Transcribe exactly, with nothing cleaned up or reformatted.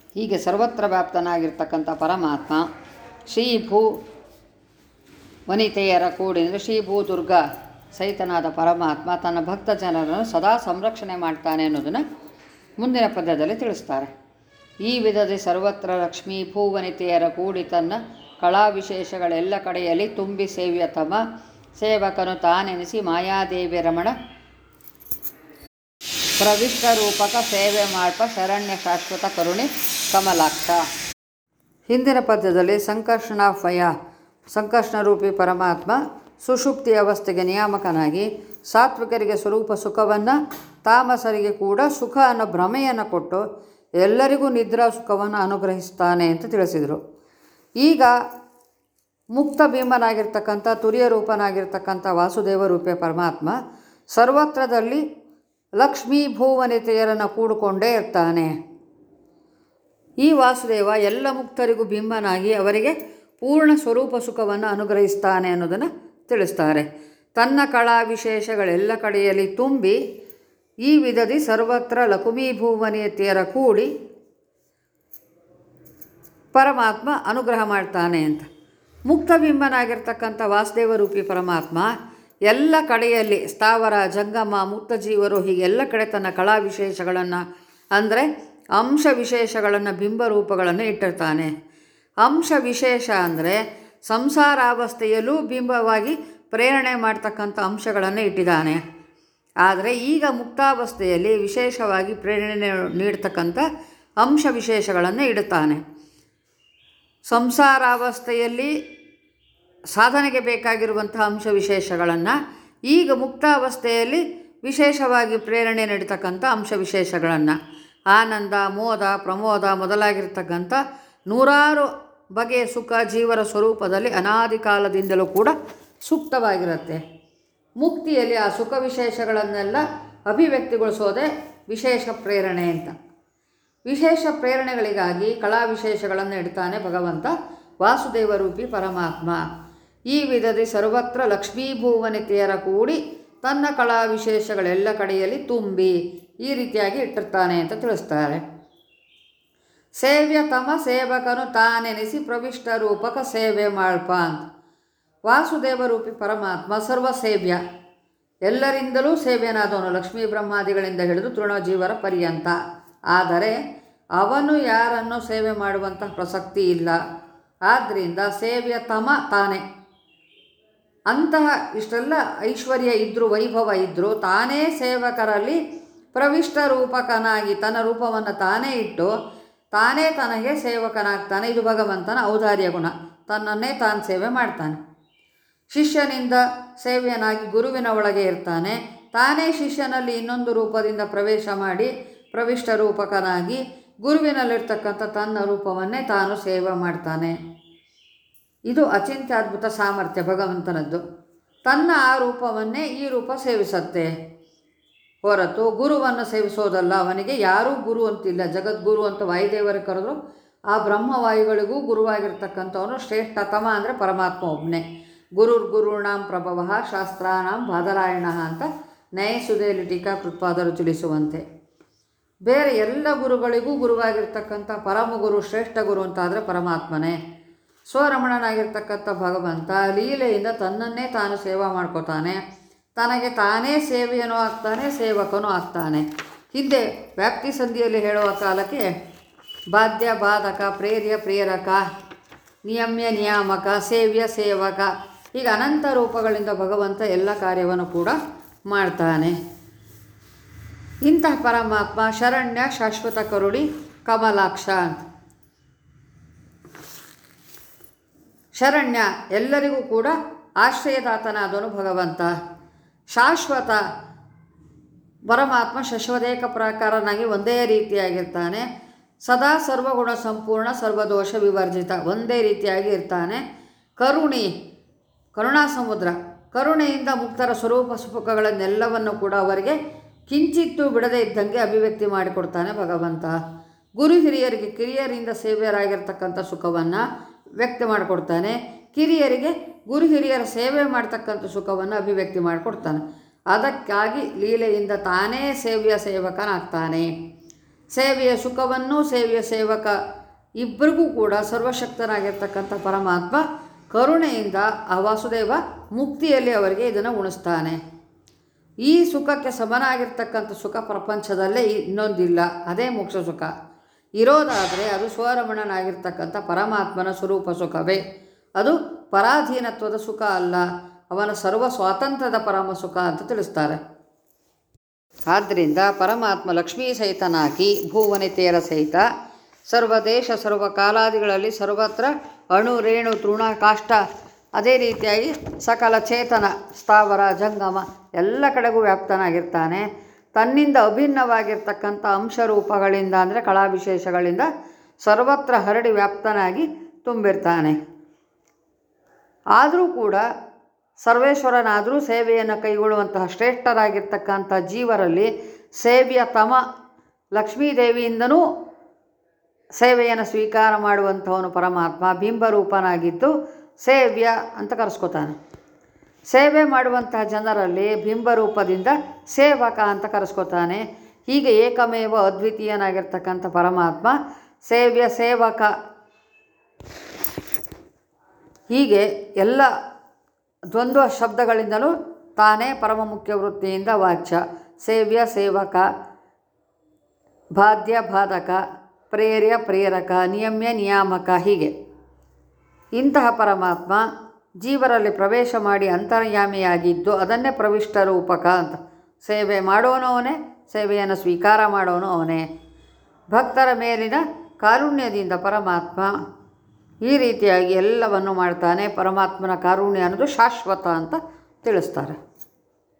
ಹೀಗೆ ಸರ್ವತ್ರ ವ್ಯಾಪ್ತನಾಗಿರ್ತಕ್ಕಂಥ ಪರಮಾತ್ಮ ಶ್ರೀಭೂ ವನಿತೆಯರ ಕೂಡಿ ಅಂದರೆ ಶ್ರೀಭೂ ದುರ್ಗಾ ಸಹಿತನಾದ ಪರಮಾತ್ಮ ತನ್ನ ಭಕ್ತ ಜನರನ್ನು ಸದಾ ಸಂರಕ್ಷಣೆ ಮಾಡ್ತಾನೆ ಅನ್ನೋದನ್ನು ಮುಂದಿನ ಪದ್ಯದಲ್ಲಿ ತಿಳಿಸ್ತಾರೆ. ಈ ವಿಧದ ಸರ್ವತ್ರ ಲಕ್ಷ್ಮೀ ಭೂವನಿತೆಯರ ಕೂಡಿ ತನ್ನ ಕಳಾವಿಶೇಷಗಳೆಲ್ಲ ಕಡೆಯಲ್ಲಿ ತುಂಬಿ ಸೇವ್ಯ ತಮ ಸೇವಕನು ತಾನೆನಿಸಿ ಮಾಯಾದೇವಿ ರಮಣ ಪ್ರವಿಷ್ಟ ರೂಪಕ ಸೇವೆ ಮಾಡ್ಪ ಶರಣ್ಯ ಶಾಶ್ವತ ಕರುಣಿ ಕಮಲಾಕ್ಷ. ಹಿಂದಿನ ಪದ್ಯದಲ್ಲಿ ಸಂಕರ್ಷಣಾಫಯ ಸಂಕರ್ಷಣರೂಪಿ ಪರಮಾತ್ಮ ಸುಷುಪ್ತಿ ಅವಸ್ಥೆಗೆ ನಿಯಾಮಕನಾಗಿ ಸಾತ್ವಿಕರಿಗೆ ಸ್ವರೂಪ ಸುಖವನ್ನು, ತಾಮಸರಿಗೆ ಕೂಡ ಸುಖ ಅನ್ನೋ ಭ್ರಮೆಯನ್ನು ಕೊಟ್ಟು ಎಲ್ಲರಿಗೂ ನಿದ್ರಾ ಸುಖವನ್ನು ಅನುಗ್ರಹಿಸ್ತಾನೆ ಅಂತ ತಿಳಿಸಿದರು. ಈಗ ಮುಕ್ತ ಭೀಮನಾಗಿರ್ತಕ್ಕಂಥ ತುರಿಯ ರೂಪನಾಗಿರ್ತಕ್ಕಂಥ ವಾಸುದೇವ ರೂಪಿ ಪರಮಾತ್ಮ ಸರ್ವತ್ರದಲ್ಲಿ ಲಕ್ಷ್ಮೀ ಭೂವನಿತೆಯರನ್ನು ಕೂಡಿಕೊಂಡೇ ಇರ್ತಾನೆ. ಈ ವಾಸುದೇವ ಎಲ್ಲ ಮುಕ್ತರಿಗೂ ಬಿಂಬನಾಗಿ ಅವರಿಗೆ ಪೂರ್ಣ ಸ್ವರೂಪ ಸುಖವನ್ನು ಅನುಗ್ರಹಿಸ್ತಾನೆ ಅನ್ನೋದನ್ನು ತಿಳಿಸ್ತಾರೆ. ತನ್ನ ಕಳಾ ವಿಶೇಷಗಳೆಲ್ಲ ಕಡೆಯಲ್ಲಿ ತುಂಬಿ ಈ ವಿಧದಿ ಸರ್ವತ್ರ ಲಕ್ಷ್ಮೀ ಭೂವನಿತೆಯರ ಕೂಡಿ ಪರಮಾತ್ಮ ಅನುಗ್ರಹ ಮಾಡ್ತಾನೆ ಅಂತ. ಮುಕ್ತಬಿಂಬನಾಗಿರ್ತಕ್ಕಂಥ ವಾಸುದೇವ ರೂಪಿ ಪರಮಾತ್ಮ ಎಲ್ಲ ಕಡೆಯಲ್ಲಿ ಸ್ಥಾವರ ಜಂಗಮ ಮುಕ್ತ ಜೀವರು ಹೀಗೆಲ್ಲ ಕಡೆ ತನ್ನ ಕಳಾ ವಿಶೇಷಗಳನ್ನು ಅಂದರೆ ಅಂಶ ವಿಶೇಷಗಳನ್ನು ಬಿಂಬರೂಪಗಳನ್ನು ಇಟ್ಟಿರ್ತಾನೆ. ಅಂಶ ವಿಶೇಷ ಅಂದರೆ ಸಂಸಾರಾವಸ್ಥೆಯಲ್ಲೂ ಬಿಂಬವಾಗಿ ಪ್ರೇರಣೆ ಮಾಡ್ತಕ್ಕಂಥ ಅಂಶಗಳನ್ನು ಇಟ್ಟಿದ್ದಾನೆ. ಆದರೆ ಈಗ ಮುಕ್ತಾವಸ್ಥೆಯಲ್ಲಿ ವಿಶೇಷವಾಗಿ ಪ್ರೇರಣೆ ನೀಡ್ತಕ್ಕಂಥ ಅಂಶ ವಿಶೇಷಗಳನ್ನು ಇಡುತ್ತಾನೆ. ಸಂಸಾರಾವಸ್ಥೆಯಲ್ಲಿ ಸಾಧನೆಗೆ ಬೇಕಾಗಿರುವಂಥ ಅಂಶ ವಿಶೇಷಗಳನ್ನು ಈಗ ಮುಕ್ತಾವಸ್ಥೆಯಲ್ಲಿ ವಿಶೇಷವಾಗಿ ಪ್ರೇರಣೆ ನೀಡತಕ್ಕಂಥ ಅಂಶ ವಿಶೇಷಗಳನ್ನು ಆನಂದ ಮೋದ ಪ್ರಮೋದ ಮೊದಲಾಗಿರ್ತಕ್ಕಂಥ ನೂರಾರು ಬಗೆಯ ಸುಖ ಜೀವರ ಸ್ವರೂಪದಲ್ಲಿ ಅನಾದಿ ಕಾಲದಿಂದಲೂ ಕೂಡ ಸೂಕ್ತವಾಗಿರುತ್ತೆ. ಮುಕ್ತಿಯಲ್ಲಿ ಆ ಸುಖ ವಿಶೇಷಗಳನ್ನೆಲ್ಲ ಅಭಿವ್ಯಕ್ತಿಗೊಳಿಸೋದೇ ವಿಶೇಷ ಪ್ರೇರಣೆ ಅಂತ. ವಿಶೇಷ ಪ್ರೇರಣೆಗಳಿಗಾಗಿ ಕಳಾ ವಿಶೇಷಗಳನ್ನು ಇಡ್ತಾನೆ ಭಗವಂತ ವಾಸುದೇವ ರೂಪಿ ಪರಮಾತ್ಮ. ಈ ವಿಧದಿ ಸರ್ವತ್ರ ಲಕ್ಷ್ಮೀ ಭೂವನಿತೆಯರ ಕೂಡಿ ತನ್ನ ಕಳಾ ವಿಶೇಷಗಳೆಲ್ಲ ಕಡೆಯಲ್ಲಿ ತುಂಬಿ ಈ ರೀತಿಯಾಗಿ ಇಟ್ಟಿರ್ತಾನೆ ಅಂತ ತಿಳಿಸ್ತಾರೆ. ಸೇವ್ಯ ತಮ ಸೇವಕನು ತಾನೆನಿಸಿ ಪ್ರವಿಷ್ಟ ರೂಪಕ ಸೇವೆ ಮಾಡ್ಪ ಅಂತ. ವಾಸುದೇವ ರೂಪಿ ಪರಮಾತ್ಮ ಸರ್ವಸೇವ್ಯ, ಎಲ್ಲರಿಂದಲೂ ಸೇವ್ಯನಾದವನು, ಲಕ್ಷ್ಮೀ ಬ್ರಹ್ಮಾದಿಗಳಿಂದ ಹಿಡಿದು ತೃಣಜೀವರ ಪರ್ಯಂತ. ಆದರೆ ಅವನು ಯಾರನ್ನು ಸೇವೆ ಮಾಡುವಂಥ ಪ್ರಸಕ್ತಿ ಇಲ್ಲ. ಆದ್ದರಿಂದ ಸೇವ್ಯ ತಮ ತಾನೇ. ಅಂತಹ ಇಷ್ಟೆಲ್ಲ ಐಶ್ವರ್ಯ ಇದ್ದರೂ ವೈಭವ ಇದ್ದರೂ ತಾನೇ ಸೇವಕರಲ್ಲಿ ಪ್ರವಿಷ್ಟ ರೂಪಕನಾಗಿ ತನ್ನ ರೂಪವನ್ನು ತಾನೇ ಇಟ್ಟು ತಾನೇ ತನಗೆ ಸೇವಕನಾಗ್ತಾನೆ. ಇದು ಭಗವಂತನ ಔದಾರ್ಯ ಗುಣ. ತನ್ನನ್ನೇ ತಾನು ಸೇವೆ ಮಾಡ್ತಾನೆ. ಶಿಷ್ಯನಿಂದ ಸೇವ್ಯನಾಗಿ ಗುರುವಿನ ಒಳಗೆ ಇರ್ತಾನೆ. ತಾನೇ ಶಿಷ್ಯನಲ್ಲಿ ಇನ್ನೊಂದು ರೂಪದಿಂದ ಪ್ರವೇಶ ಮಾಡಿ ಪ್ರವಿಷ್ಟ ರೂಪಕನಾಗಿ ಗುರುವಿನಲ್ಲಿರ್ತಕ್ಕಂಥ ತನ್ನ ರೂಪವನ್ನೇ ತಾನು ಸೇವೆ ಮಾಡ್ತಾನೆ. ಇದು ಅಚಿಂತ್ಯದ್ಭುತ ಸಾಮರ್ಥ್ಯ ಭಗವಂತನದ್ದು. ತನ್ನ ಆ ರೂಪವನ್ನೇ ಈ ರೂಪ ಸೇವಿಸತ್ತೆ ಹೊರತು ಗುರುವನ್ನು ಸೇವಿಸೋದಲ್ಲ. ಅವನಿಗೆ ಯಾರೂ ಗುರು ಅಂತಿಲ್ಲ. ಜಗದ್ಗುರು ಅಂತ ವಾಯುದೇವರು ಕರೆದ್ರು ಆ ಬ್ರಹ್ಮವಾಯುಗಳಿಗೂ ಗುರುವಾಗಿರ್ತಕ್ಕಂಥವನು ಶ್ರೇಷ್ಠತಮ ಅಂದರೆ ಪರಮಾತ್ಮ ಒಬ್ಬನೇ. ಗುರುರ್ ಗುರುಣಾಂ ಪ್ರಭವ ಶಾಸ್ತ್ರಾನಾಂ ಬಾದರಾಯಣ ಅಂತ ನ್ಯಾಯಸುಧೆಯಲ್ಲಿ ಟೀಕಾಕೃತ್ಪಾದರು ತಿಳಿಸುವಂತೆ ಬೇರೆ ಎಲ್ಲ ಗುರುಗಳಿಗೂ ಗುರುವಾಗಿರ್ತಕ್ಕಂಥ ಪರಮಗುರು ಶ್ರೇಷ್ಠ ಗುರು ಅಂತಾದರೆ ಪರಮಾತ್ಮನೇ. ಸ್ವರಮಣನಾಗಿರ್ತಕ್ಕಂಥ ಭಗವಂತ ಲೀಲೆಯಿಂದ ತನ್ನನ್ನೇ ತಾನು ಸೇವಾ ಮಾಡ್ಕೋತಾನೆ. ತನಗೆ ತಾನೇ ಸೇವೆಯನೂ ಆಗ್ತಾನೆ, ಸೇವಕನೂ ಆಗ್ತಾನೆ. ಹಿಂದೆ ವ್ಯಾಪ್ತಿ ಸಂಧಿಯಲ್ಲಿ ಹೇಳುವ ಕಾಲಕ್ಕೆ ಬಾಧ್ಯ ಬಾಧಕ, ಪ್ರೇರ್ಯ ಪ್ರೇರಕ, ನಿಯಮ್ಯ ನಿಯಾಮಕ, ಸೇವ್ಯ ಸೇವಕ, ಈಗ ಅನಂತ ರೂಪಗಳಿಂದ ಭಗವಂತ ಎಲ್ಲ ಕಾರ್ಯವನ್ನು ಕೂಡ ಮಾಡ್ತಾನೆ. ಇಂತಹ ಪರಮಾತ್ಮ ಶರಣ್ಯ ಶಾಶ್ವತ ಕರುಣಿ ಕಮಲಾಕ್ಷ ಅಂತ. ಶರಣ್ಯ ಎಲ್ಲರಿಗೂ ಕೂಡ ಆಶ್ರಯದಾತನಾದವನು ಭಗವಂತ. ಶಾಶ್ವತ ಪರಮಾತ್ಮ ಶಶ್ವದೇಕ ಪ್ರಕಾರನಾಗಿ ಒಂದೇ ರೀತಿಯಾಗಿರ್ತಾನೆ. ಸದಾ ಸರ್ವಗುಣ ಸಂಪೂರ್ಣ ಸರ್ವದೋಷ ವಿವರ್ಜಿತ, ಒಂದೇ ರೀತಿಯಾಗಿ ಇರ್ತಾನೆ. ಕರುಣಿ ಕರುಣಾ ಸಮುದ್ರ, ಕರುಣೆಯಿಂದ ಮುಕ್ತರ ಸ್ವರೂಪ ಸುಖಗಳನ್ನೆಲ್ಲವನ್ನು ಕೂಡ ಅವರಿಗೆ ಕಿಂಚಿತ್ತೂ ಬಿಡದೇ ಇದ್ದಂಗೆ ಅಭಿವ್ಯಕ್ತಿ ಮಾಡಿಕೊಡ್ತಾನೆ ಭಗವಂತ. ಗುರು ಹಿರಿಯರಿಗೆ ಕಿರಿಯರಿಂದ ಸೇವೆಯರಾಗಿರ್ತಕ್ಕಂಥ ಸುಖವನ್ನು ವ್ಯಕ್ತ ಮಾಡಿಕೊಡ್ತಾನೆ. ಕಿರಿಯರಿಗೆ ಗುರು ಹಿರಿಯರ ಸೇವೆ ಮಾಡ್ತಕ್ಕಂಥ ಸುಖವನ್ನು ಅಭಿವ್ಯಕ್ತಿ ಮಾಡಿಕೊಡ್ತಾನೆ. ಅದಕ್ಕಾಗಿ ಲೀಲೆಯಿಂದ ತಾನೇ ಸೇವ್ಯ ಸೇವಕನಾಗ್ತಾನೆ. ಸೇವೆಯ ಸುಖವನ್ನು ಸೇವೆಯ ಸೇವಕ ಇಬ್ಬರಿಗೂ ಕೂಡ ಸರ್ವಶಕ್ತನಾಗಿರ್ತಕ್ಕಂಥ ಪರಮಾತ್ಮ ಕರುಣೆಯಿಂದ ಆ ವಾಸುದೇವ ಮುಕ್ತಿಯಲ್ಲಿ ಅವರಿಗೆ ಇದನ್ನು ಉಣಿಸ್ತಾನೆ. ಈ ಸುಖಕ್ಕೆ ಸಮನಾಗಿರ್ತಕ್ಕಂಥ ಸುಖ ಪ್ರಪಂಚದಲ್ಲೇ ಇನ್ನೊಂದಿಲ್ಲ, ಅದೇ ಮೋಕ್ಷ ಸುಖ. ಇರೋದಾದರೆ ಅದು ಸ್ವರಮಣನಾಗಿರ್ತಕ್ಕಂಥ ಪರಮಾತ್ಮನ ಸ್ವರೂಪ ಸುಖವೇ. ಅದು ಪರಾಧೀನತ್ವದ ಸುಖ ಅಲ್ಲ, ಅವನ ಸರ್ವ ಸ್ವಾತಂತ್ರ್ಯದ ಪರಮ ಸುಖ ಅಂತ ತಿಳಿಸ್ತಾರೆ. ಆದ್ದರಿಂದ ಪರಮಾತ್ಮ ಲಕ್ಷ್ಮೀ ಸಹಿತನಾಗಿ ಭೂವನಿತೆಯರ ಸಹಿತ ಸರ್ವದೇಶ ಸರ್ವ ಕಾಲಾದಿಗಳಲ್ಲಿ ಸರ್ವತ್ರ ಅಣು ರೇಣು ತೃಣ ಕಾಷ್ಟ ಅದೇ ರೀತಿಯಾಗಿ ಸಕಲ ಚೇತನ ಸ್ಥಾವರ ಜಂಗಮ ಎಲ್ಲ ಕಡೆಗೂ ವ್ಯಾಪ್ತನಾಗಿರ್ತಾನೆ. ತನ್ನಿಂದ ಅಭಿನ್ನವಾಗಿರ್ತಕ್ಕಂಥ ಅಂಶರೂಪಗಳಿಂದ ಅಂದರೆ ಕಳಾವಿಶೇಷಗಳಿಂದ ಸರ್ವತ್ರ ಹರಡಿ ವ್ಯಾಪ್ತನಾಗಿ ತುಂಬಿರ್ತಾನೆ. ಆದರೂ ಕೂಡ ಸರ್ವೇಶ್ವರನಾದರೂ ಸೇವೆಯನ್ನು ಕೈಗೊಳ್ಳುವಂತಹ ಶ್ರೇಷ್ಠರಾಗಿರ್ತಕ್ಕಂಥ ಜೀವರಲ್ಲಿ ಸೇವೆಯ ತಮ ಲಕ್ಷ್ಮೀದೇವಿಯಿಂದನೂ ಸೇವೆಯನ್ನು ಸ್ವೀಕಾರ ಮಾಡುವಂಥವನು ಪರಮಾತ್ಮ ಬಿಂಬರೂಪನಾಗಿದ್ದು ಸೇವ್ಯ ಅಂತ ಕರೆಸ್ಕೊತಾನೆ. ಸೇವೆ ಮಾಡುವಂತಹ ಜನರಲ್ಲಿ ಬಿಂಬರೂಪದಿಂದ ಸೇವಕ ಅಂತ ಕರೆಸ್ಕೊತಾನೆ. ಹೀಗೆ ಏಕಮೇವ ಅದ್ವಿತೀಯನಾಗಿರ್ತಕ್ಕಂಥ ಪರಮಾತ್ಮ ಸೇವ್ಯ ಸೇವಕ ಹೀಗೆ ಎಲ್ಲ ದ್ವಂದ್ವ ಶಬ್ದಗಳಿಂದಲೂ ತಾನೇ ಪರಮ ಮುಖ್ಯ ವೃತ್ತಿಯಿಂದ ವಾಚ್ಯ. ಸೇವ್ಯ ಸೇವಕ, ಬಾಧ್ಯ ಬಾಧಕ, ಪ್ರೇರ್ಯ ಪ್ರೇರಕ, ನಿಯಮ್ಯ ನಿಯಾಮಕ. ಹೀಗೆ ಇಂತಹ ಪರಮಾತ್ಮ ಜೀವರಲ್ಲಿ ಪ್ರವೇಶ ಮಾಡಿ ಅಂತರ್ಯಾಮಿಯಾಗಿದ್ದು ಅದನ್ನೇ ಪ್ರವಿಷ್ಟ ರೂಪಕ ಅಂತ. ಸೇವೆ ಮಾಡೋನು ಅವನೇ, ಸೇವೆಯನ್ನು ಸ್ವೀಕಾರ ಮಾಡೋನು ಅವನೇ. ಭಕ್ತರ ಮೇಲಿನ ಕಾರುಣ್ಯದಿಂದ ಪರಮಾತ್ಮ ಈ ರೀತಿಯಾಗಿ ಎಲ್ಲವನ್ನು ಮಾಡ್ತಾನೆ. ಪರಮಾತ್ಮನ ಕಾರುಣ್ಯ ಅನ್ನೋದು ಶಾಶ್ವತ ಅಂತ ತಿಳಿಸ್ತಾರೆ.